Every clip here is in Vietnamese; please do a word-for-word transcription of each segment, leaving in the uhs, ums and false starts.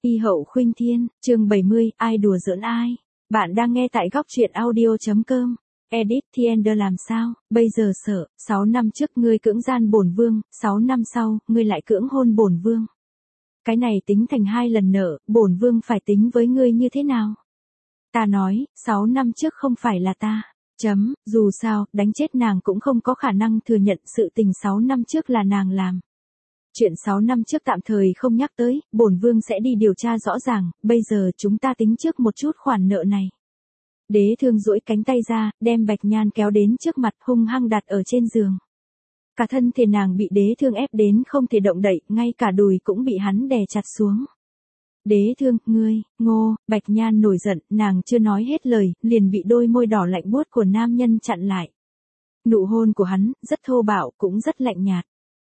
Y hậu khuynh thiên, chương bảy mươi, ai đùa giỡn ai. Bạn đang nghe tại góc truyện audio chấm com. Edit Thiender làm sao, bây giờ sợ, sáu năm trước ngươi cưỡng gian bổn vương, sáu năm sau, ngươi lại cưỡng hôn bổn vương. Cái này tính thành hai lần nợ, bổn vương phải tính với ngươi như thế nào? Ta nói, sáu năm trước không phải là ta. Chấm, dù sao, đánh chết nàng cũng không có khả năng thừa nhận sự tình sáu năm trước là nàng làm. Chuyện sáu năm trước tạm thời không nhắc tới, bổn vương sẽ đi điều tra rõ ràng, bây giờ chúng ta tính trước một chút khoản nợ này. Đế Thương duỗi cánh tay ra, đem Bạch Nhan kéo đến trước mặt hung hăng đặt ở trên giường. Cả thân thể nàng bị Đế Thương ép đến không thể động đậy, ngay cả đùi cũng bị hắn đè chặt xuống. Đế Thương, ngươi, ngô, Bạch Nhan nổi giận, nàng chưa nói hết lời, liền bị đôi môi đỏ lạnh buốt của nam nhân chặn lại. Nụ hôn của hắn, rất thô bạo, cũng rất lạnh nhạt.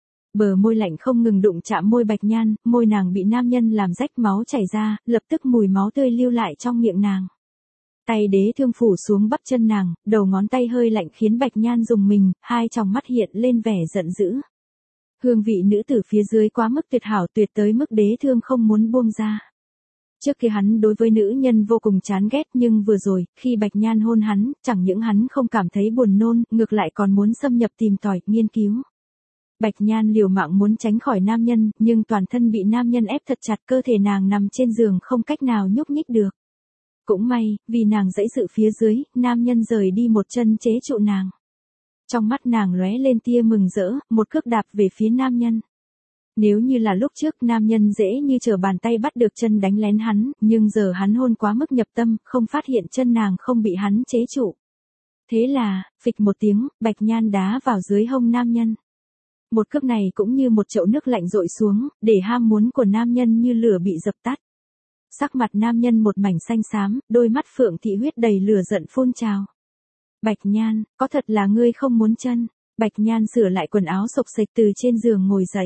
Bờ môi lạnh không ngừng đụng chạm môi Bạch Nhan, môi nàng bị nam nhân làm rách máu chảy ra, lập tức mùi máu tươi lưu lại trong miệng nàng. Tay Đế Thương phủ xuống bắp chân nàng, đầu ngón tay hơi lạnh khiến Bạch Nhan rùng mình, hai tròng mắt hiện lên vẻ giận dữ. Hương vị nữ tử phía dưới quá mức tuyệt hảo, tuyệt tới mức Đế Thương không muốn buông ra. Trước kia hắn đối với nữ nhân vô cùng chán ghét, nhưng vừa rồi, khi Bạch Nhan hôn hắn, chẳng những hắn không cảm thấy buồn nôn, ngược lại còn muốn xâm nhập tìm tòi, nghiên cứu. Bạch Nhan liều mạng muốn tránh khỏi nam nhân, nhưng toàn thân bị nam nhân ép thật chặt, cơ thể nàng nằm trên giường không cách nào nhúc nhích được. Cũng may, vì nàng giãy dự phía dưới, nam nhân rời đi một chân chế trụ nàng. Trong mắt nàng lóe lên tia mừng rỡ, một cước đạp về phía nam nhân. Nếu như là lúc trước nam nhân dễ như trở bàn tay bắt được chân đánh lén hắn, nhưng giờ hắn hôn quá mức nhập tâm, không phát hiện chân nàng không bị hắn chế trụ. Thế là, phịch một tiếng, Bạch Nhan đá vào dưới hông nam nhân. Một cước này cũng như một chậu nước lạnh dội xuống, để ham muốn của nam nhân như lửa bị dập tắt. Sắc mặt nam nhân một mảnh xanh xám, đôi mắt phượng thị huyết đầy lửa giận phun trào. Bạch Nhan, có thật là ngươi không muốn chân? Bạch Nhan sửa lại quần áo xộc xệch từ trên giường ngồi dậy.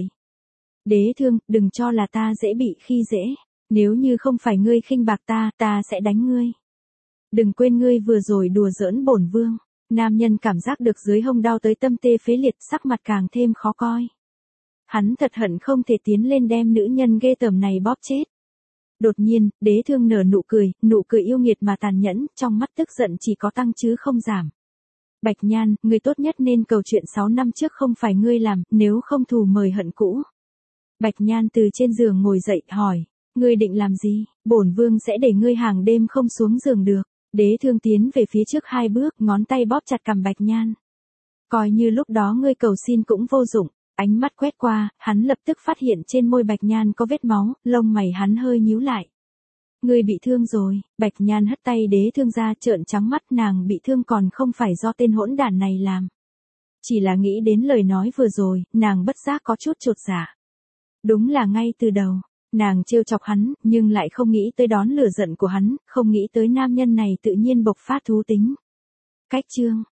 Đế Thương, đừng cho là ta dễ bị khi dễ. Nếu như không phải ngươi khinh bạc ta, ta sẽ đánh ngươi. Đừng quên ngươi vừa rồi đùa giỡn bổn vương. Nam nhân cảm giác được dưới hông đau tới tâm tê phế liệt, sắc mặt càng thêm khó coi. Hắn thật hận không thể tiến lên đem nữ nhân ghê tởm này bóp chết. Đột nhiên, Đế Thương nở nụ cười, nụ cười yêu nghiệt mà tàn nhẫn, trong mắt tức giận chỉ có tăng chứ không giảm. Bạch Nhan, ngươi tốt nhất nên cầu chuyện sáu năm trước không phải ngươi làm, nếu không thù mời hận cũ. Bạch Nhan từ trên giường ngồi dậy, hỏi, ngươi định làm gì? Bổn vương sẽ để ngươi hàng đêm không xuống giường được. Đế Thương tiến về phía trước hai bước, ngón tay bóp chặt cằm Bạch Nhan. Coi như lúc đó ngươi cầu xin cũng vô dụng. Ánh mắt quét qua, hắn lập tức phát hiện trên môi Bạch Nhan có vết máu, lông mày hắn hơi nhíu lại. Ngươi bị thương rồi. Bạch Nhan hất tay Đế Thương ra, trợn trắng mắt, nàng bị thương còn không phải do tên hỗn đản này làm. Chỉ là nghĩ đến lời nói vừa rồi, nàng bất giác có chút chột dạ. Đúng là ngay từ đầu, nàng trêu chọc hắn, nhưng lại không nghĩ tới đón lửa giận của hắn, không nghĩ tới nam nhân này tự nhiên bộc phát thú tính. Cách chương,